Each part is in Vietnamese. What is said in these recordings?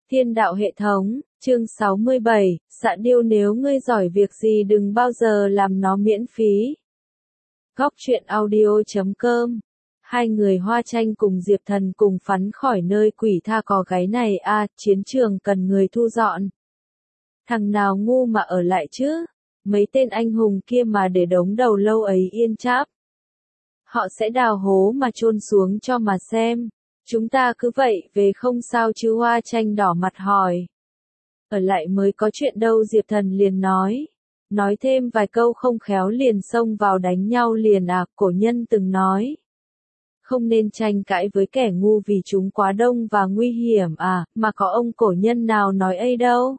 Thiên đạo hệ thống, chương 67, Xạ Điêu nếu ngươi giỏi việc gì đừng bao giờ làm nó miễn phí. Góc truyện audio.com. Hai người Hoa Tranh cùng Diệp Thần cùng phắn khỏi nơi quỷ tha có gáy này chiến trường cần người thu dọn. Thằng nào ngu mà ở lại chứ, mấy tên anh hùng kia mà để đống đầu lâu ấy yên cháp. Họ sẽ đào hố mà chôn xuống cho mà xem. Chúng ta cứ vậy về không sao chứ, Hoa Tranh đỏ mặt hỏi. Ở lại mới có chuyện đâu, Diệp Thần liền nói. Nói thêm vài câu không khéo liền xông vào đánh nhau liền cổ nhân từng nói. Không nên tranh cãi với kẻ ngu vì chúng quá đông và nguy hiểm mà có ông cổ nhân nào nói ấy đâu.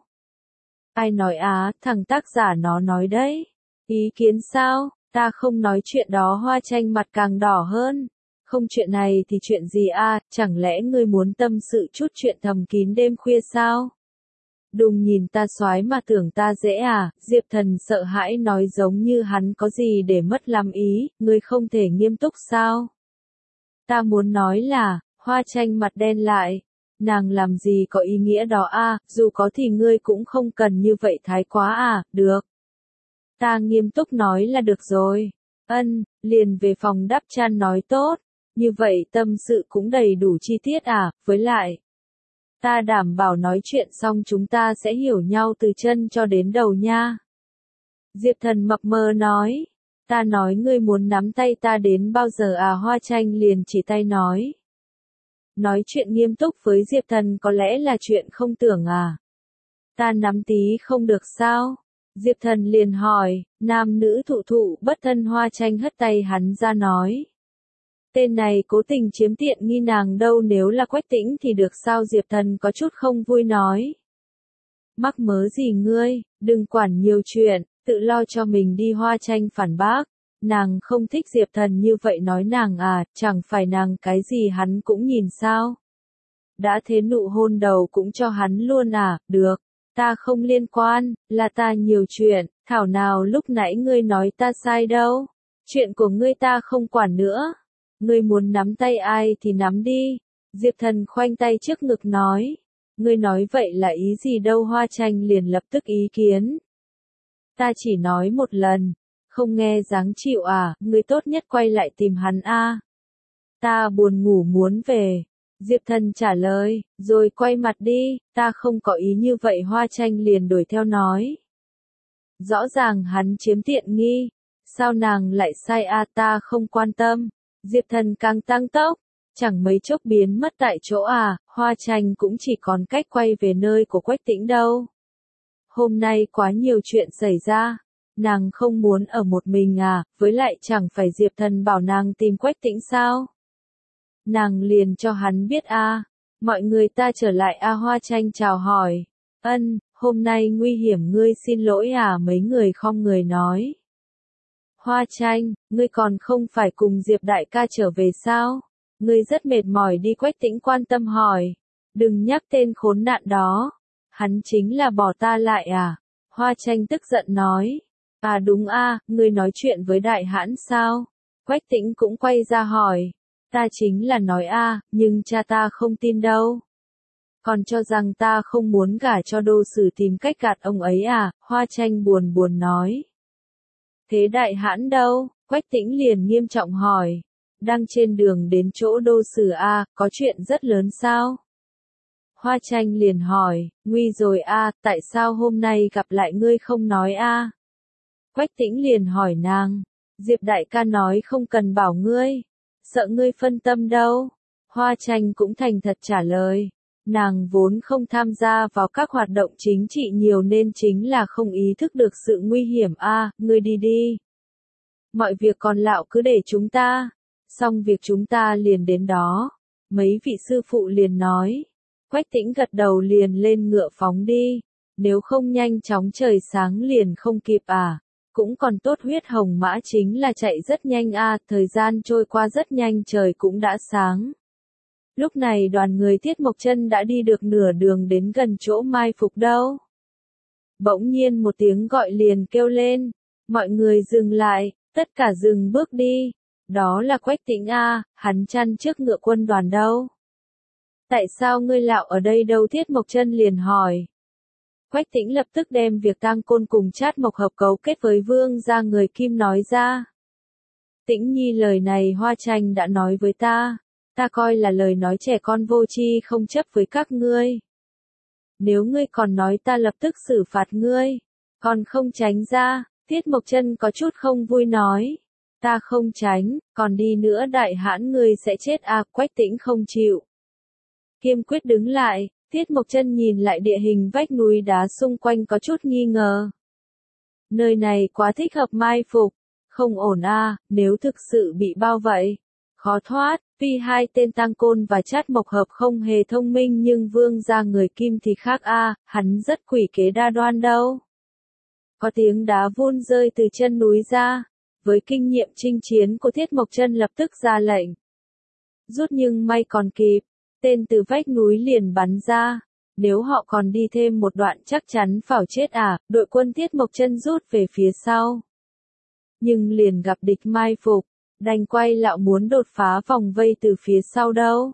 Ai nói thằng tác giả nó nói đấy. Ý kiến sao, ta không nói chuyện đó, Hoa Tranh mặt càng đỏ hơn. Không chuyện này thì chuyện gì chẳng lẽ ngươi muốn tâm sự chút chuyện thầm kín đêm khuya sao? Đừng nhìn ta soái mà tưởng ta dễ Diệp Thần sợ hãi nói giống như hắn có gì để mất làm ý, ngươi không thể nghiêm túc sao? Ta muốn nói là, Hoa Tranh mặt đen lại, nàng làm gì có ý nghĩa đó dù có thì ngươi cũng không cần như vậy thái quá được. Ta nghiêm túc nói là được rồi. Liền về phòng đắp chăn nói tốt. Như vậy tâm sự cũng đầy đủ chi tiết với lại. Ta đảm bảo nói chuyện xong chúng ta sẽ hiểu nhau từ chân cho đến đầu nha. Diệp Thần mập mờ nói. Ta nói ngươi muốn nắm tay ta đến bao giờ Hoa Tranh liền chỉ tay nói. Nói chuyện nghiêm túc với Diệp Thần có lẽ là chuyện không tưởng Ta nắm tí không được sao? Diệp Thần liền hỏi, nam nữ thụ thụ bất thân, Hoa Tranh hất tay hắn ra nói. Tên này cố tình chiếm tiện nghi nàng đâu, nếu là Quách Tĩnh thì được sao? Diệp Thần có chút không vui nói. Mắc mớ gì ngươi, đừng quản nhiều chuyện, tự lo cho mình đi, Hoa Tranh phản bác. Nàng không thích Diệp Thần như vậy nói nàng chẳng phải nàng cái gì hắn cũng nhìn sao. Đã thế nụ hôn đầu cũng cho hắn luôn được, ta không liên quan, là ta nhiều chuyện, thảo nào lúc nãy ngươi nói ta sai đâu. Chuyện của ngươi ta không quản nữa. Ngươi muốn nắm tay ai thì nắm đi. Diệp Thần khoanh tay trước ngực nói. Ngươi nói vậy là ý gì đâu? Hoa Tranh liền lập tức ý kiến. Ta chỉ nói một lần. Không nghe dáng chịu ngươi tốt nhất quay lại tìm hắn Ta buồn ngủ muốn về. Diệp Thần trả lời, rồi quay mặt đi, ta không có ý như vậy. Hoa Tranh liền đuổi theo nói. Rõ ràng hắn chiếm tiện nghi. Sao nàng lại sai ta không quan tâm. Diệp Thần càng tăng tốc, chẳng mấy chốc biến mất tại chỗ Hoa Tranh cũng chỉ còn cách quay về nơi của Quách Tĩnh đâu. Hôm nay quá nhiều chuyện xảy ra, nàng không muốn ở một mình với lại chẳng phải Diệp Thần bảo nàng tìm Quách Tĩnh sao? Nàng liền cho hắn biết mọi người ta trở lại Hoa Tranh chào hỏi. Hôm nay nguy hiểm, ngươi xin lỗi mấy người khom người nói. Hoa Tranh, ngươi còn không phải cùng Diệp đại ca trở về sao? Ngươi rất mệt mỏi đi, Quách Tĩnh quan tâm hỏi. Đừng nhắc tên khốn nạn đó. Hắn chính là bỏ ta lại Hoa Tranh tức giận nói. Đúng ngươi nói chuyện với đại hãn sao? Quách Tĩnh cũng quay ra hỏi. Ta chính là nói nhưng cha ta không tin đâu. Còn cho rằng ta không muốn gả cho Đô Sử, tìm cách gạt ông ấy Hoa Tranh buồn buồn nói. Thế đại hãn đâu? Quách Tĩnh liền nghiêm trọng hỏi. Đang trên đường đến chỗ Đô Sử có chuyện rất lớn sao? Hoa Tranh liền hỏi, nguy rồi tại sao hôm nay gặp lại ngươi không nói Quách Tĩnh liền hỏi nàng. Diệp đại ca nói không cần bảo ngươi. Sợ ngươi phân tâm đâu. Hoa Tranh cũng thành thật trả lời. Nàng vốn không tham gia vào các hoạt động chính trị nhiều nên chính là không ý thức được sự nguy hiểm ngươi đi đi. Mọi việc còn lại cứ để chúng ta. Xong việc chúng ta liền đến đó. Mấy vị sư phụ liền nói. Quách Tĩnh gật đầu liền lên ngựa phóng đi. Nếu không nhanh chóng trời sáng liền không kịp Cũng còn tốt huyết hồng mã chính là chạy rất nhanh thời gian trôi qua rất nhanh, trời cũng đã sáng. Lúc này đoàn người Tiết Mộc Chân đã đi được nửa đường đến gần chỗ mai phục đâu. Bỗng nhiên một tiếng gọi liền kêu lên. Mọi người dừng lại, tất cả dừng bước đi. Đó là Quách Tĩnh hắn chăn trước ngựa quân đoàn đâu. Tại sao ngươi lạo ở đây đâu? Tiết Mộc Chân liền hỏi. Quách Tĩnh lập tức đem việc Tang Côn cùng Trát Mộc Hợp cấu kết với Vương gia người Kim nói ra. Tĩnh nhi, lời này Hoa Tranh đã nói với ta coi là lời nói trẻ con vô tri không chấp với các ngươi. Nếu ngươi còn nói ta lập tức xử phạt ngươi, còn không tránh ra. Tiết Mộc Chân có chút không vui nói. Ta không tránh, còn đi nữa đại hãn ngươi sẽ chết à? Quách Tĩnh không chịu. Kiên quyết đứng lại. Tiết Mộc Chân nhìn lại địa hình vách núi đá xung quanh có chút nghi ngờ. Nơi này quá thích hợp mai phục. Không ổn à, nếu thực sự bị bao vậy, khó thoát. Tuy hai tên Tang Côn và Trát Mộc Hợp không hề thông minh nhưng Vương gia người Kim thì khác à, hắn rất quỷ kế đa đoan đâu. Có tiếng đá vun rơi từ chân núi ra. Với kinh nghiệm chinh chiến của Tiết Mộc Chân lập tức ra lệnh. Rút nhưng may còn kịp. Tên từ vách núi liền bắn ra. Nếu họ còn đi thêm một đoạn chắc chắn phảo chết à. Đội quân Tiết Mộc Chân rút về phía sau. Nhưng liền gặp địch mai phục. Đành quay lại muốn đột phá vòng vây từ phía sau đâu.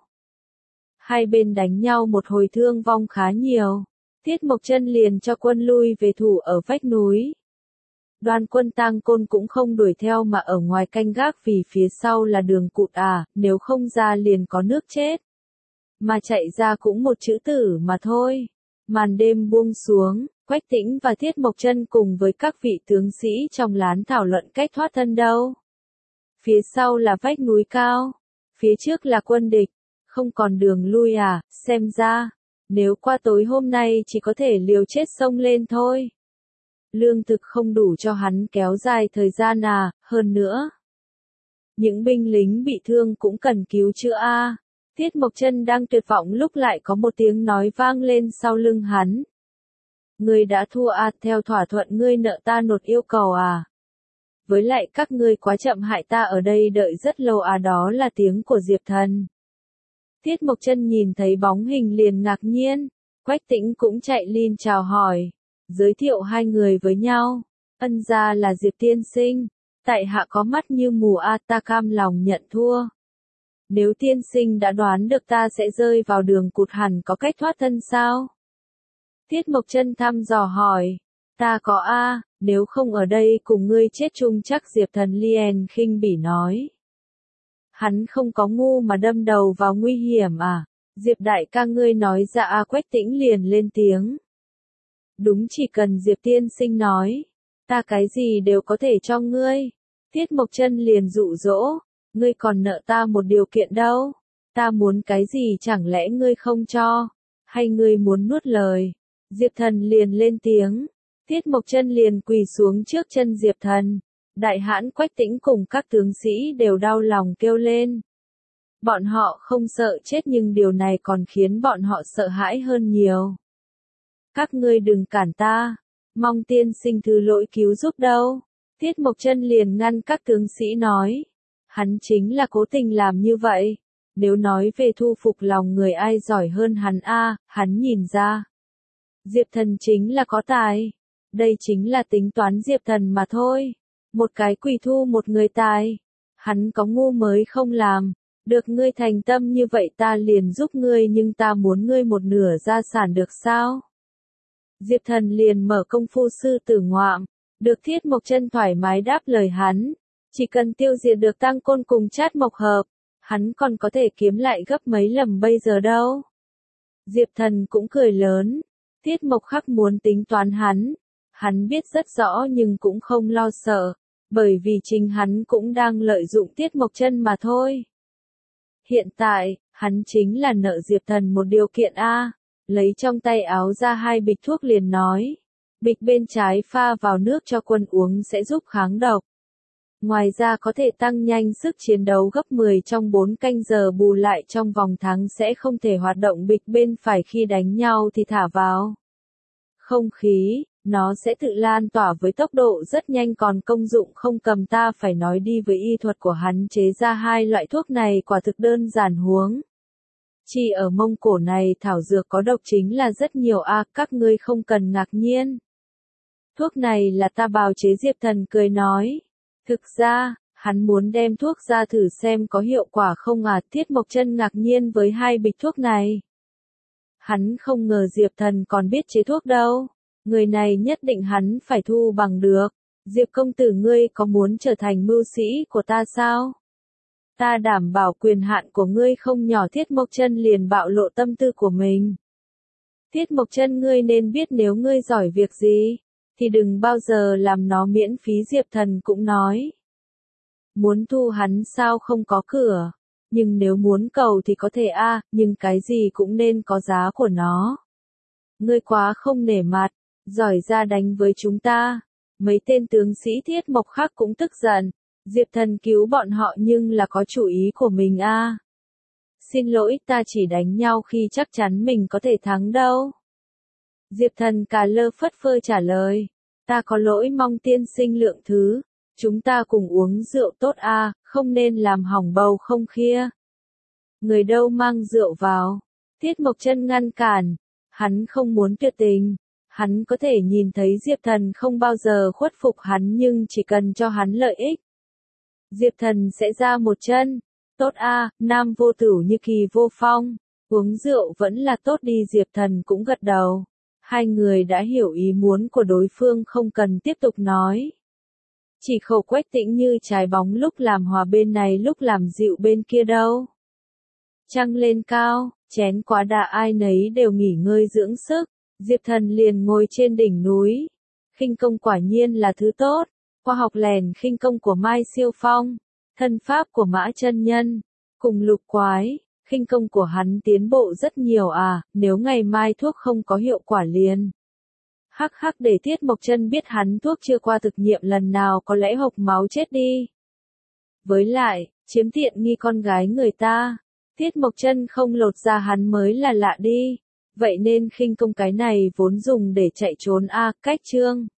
Hai bên đánh nhau một hồi thương vong khá nhiều. Tiết Mộc Chân liền cho quân lui về thủ ở vách núi. Đoàn quân Tang Côn cũng không đuổi theo mà ở ngoài canh gác vì phía sau là đường cụt à, nếu không ra liền có nước chết. Mà chạy ra cũng một chữ tử mà thôi. Màn đêm buông xuống, Quách Tĩnh và Tiết Mộc Chân cùng với các vị tướng sĩ trong lán thảo luận cách thoát thân đâu. Phía sau là vách núi cao, phía trước là quân địch, không còn đường lui à, xem ra, nếu qua tối hôm nay chỉ có thể liều chết xông lên thôi. Lương thực không đủ cho hắn kéo dài thời gian à, hơn nữa. Những binh lính bị thương cũng cần cứu chữa a. Tiết Mộc Chân đang tuyệt vọng lúc lại có một tiếng nói vang lên sau lưng hắn. Ngươi đã thua à, theo thỏa thuận ngươi nợ ta nốt yêu cầu à. Với lại các ngươi quá chậm hại ta ở đây đợi rất lâu à, đó là tiếng của Diệp Thần. Tiết Mộc Chân nhìn thấy bóng hình liền ngạc nhiên, Quách Tĩnh cũng chạy lên chào hỏi, giới thiệu hai người với nhau, ân gia là Diệp tiên sinh, tại hạ có mắt như mù à, ta cam lòng nhận thua. Nếu tiên sinh đã đoán được ta sẽ rơi vào đường cụt hẳn có cách thoát thân sao? Tiết Mộc Chân thăm dò hỏi, ta có a, nếu không ở đây cùng ngươi chết chung chắc. Diệp Thần liền khinh bỉ nói. Hắn không có ngu mà đâm đầu vào nguy hiểm à? Diệp đại ca ngươi nói ra à. Quách Tĩnh liền lên tiếng. Đúng, chỉ cần Diệp tiên sinh nói, ta cái gì đều có thể cho ngươi. Tiết Mộc Chân liền dụ dỗ, ngươi còn nợ ta một điều kiện đâu. Ta muốn cái gì chẳng lẽ ngươi không cho, hay ngươi muốn nuốt lời? Diệp Thần liền lên tiếng. Tiết Mộc Chân liền quỳ xuống trước chân Diệp Thần. Đại hãn Quách Tĩnh cùng các tướng sĩ đều đau lòng kêu lên. Bọn họ không sợ chết nhưng điều này còn khiến bọn họ sợ hãi hơn nhiều. Các ngươi đừng cản ta, mong tiên sinh thứ lỗi cứu giúp đâu. Tiết Mộc Chân liền ngăn các tướng sĩ nói. Hắn chính là cố tình làm như vậy. Nếu nói về thu phục lòng người ai giỏi hơn hắn a, hắn nhìn ra. Diệp Thần chính là có tài. Đây chính là tính toán Diệp Thần mà thôi. Một cái quỷ thu một người tài. Hắn có ngu mới không làm. Được ngươi thành tâm như vậy ta liền giúp ngươi nhưng ta muốn ngươi một nửa gia sản được sao? Diệp Thần liền mở công phu sư tử ngoạm. Được. Tiết Mộc Chân thoải mái đáp lời hắn. Chỉ cần tiêu diệt được Tang Côn cùng Trát Mộc Hợp, hắn còn có thể kiếm lại gấp mấy lần bây giờ đâu. Diệp Thần cũng cười lớn. Tiết Mộc Khắc muốn tính toán hắn. Hắn biết rất rõ nhưng cũng không lo sợ, bởi vì chính hắn cũng đang lợi dụng Tiết Mộc Chân mà thôi. Hiện tại, hắn chính là nợ Diệp Thần một điều kiện a. Lấy trong tay áo ra 2 bịch thuốc liền nói. Bịch bên trái pha vào nước cho quân uống sẽ giúp kháng độc. Ngoài ra có thể tăng nhanh sức chiến đấu gấp 10 trong 4 canh giờ, bù lại trong vòng tháng sẽ không thể hoạt động. Bịch bên phải khi đánh nhau thì thả vào không khí, nó sẽ tự lan tỏa với tốc độ rất nhanh, còn công dụng không cầm ta phải nói đi với y thuật của hắn chế ra 2 loại thuốc này quả thực đơn giản huống. Chỉ ở Mông Cổ này thảo dược có độc chính là rất nhiều a, các ngươi không cần ngạc nhiên. Thuốc này là ta bào chế. Diệp Thần cười nói. Thực ra, Hắn muốn đem thuốc ra thử xem có hiệu quả không à, Tiết Mộc Chân ngạc nhiên với hai bịch thuốc này. Hắn không ngờ Diệp Thần còn biết chế thuốc đâu, người này nhất định hắn phải thu bằng được. Diệp công tử ngươi có muốn trở thành mưu sĩ của ta sao? Ta đảm bảo quyền hạn của ngươi không nhỏ. Tiết Mộc Chân liền bạo lộ tâm tư của mình. Tiết Mộc Chân ngươi nên biết nếu ngươi giỏi việc gì, thì đừng bao giờ làm nó miễn phí. Diệp Thần cũng nói. Muốn thu hắn sao không có cửa, nhưng nếu muốn cầu thì có thể a, nhưng cái gì cũng nên có giá của nó. Ngươi quá không nể mặt, giỏi ra đánh với chúng ta. Mấy tên tướng sĩ Thiết Mộc khác cũng tức giận. Diệp Thần cứu bọn họ nhưng là có chủ ý của mình a. Xin lỗi, ta chỉ đánh nhau khi chắc chắn mình có thể thắng đâu. Diệp Thần cà lơ phất phơ trả lời. Ta có lỗi, mong tiên sinh lượng thứ. Chúng ta cùng uống rượu tốt a, không nên làm hỏng bầu không khí. Người đâu mang rượu vào. Tiết Mộc Chân ngăn cản. Hắn không muốn tuyệt tình. Hắn có thể nhìn thấy Diệp Thần không bao giờ khuất phục hắn, nhưng chỉ cần cho hắn lợi ích. Diệp Thần sẽ ra một chân. Tốt a, nam vô tử như kỳ vô phong. Uống rượu vẫn là tốt đi. Diệp Thần cũng gật đầu. Hai người đã hiểu ý muốn của đối phương, không cần tiếp tục nói. Chỉ khẩu Quách Tĩnh như trái bóng, lúc làm hòa bên này lúc làm dịu bên kia đâu. Trăng lên cao, chén quá đà, ai nấy đều nghỉ ngơi dưỡng sức. Diệp Thần liền ngồi trên đỉnh núi. Khinh công quả nhiên là thứ tốt. Khoa học lèn khinh công của Mai Siêu Phong, thân pháp của Mã Chân Nhân, cùng Lục Quái, khinh công của hắn tiến bộ rất nhiều à, nếu ngày mai thuốc không có hiệu quả liền. Hắc hắc, để Tiết Mộc Chân biết hắn thuốc chưa qua thực nghiệm lần nào có lẽ hộc máu chết đi. Với lại, chiếm tiện nghi con gái người ta, Tiết Mộc Chân không lột ra hắn mới là lạ đi. Vậy nên khinh công cái này vốn dùng để chạy trốn a, cách chương.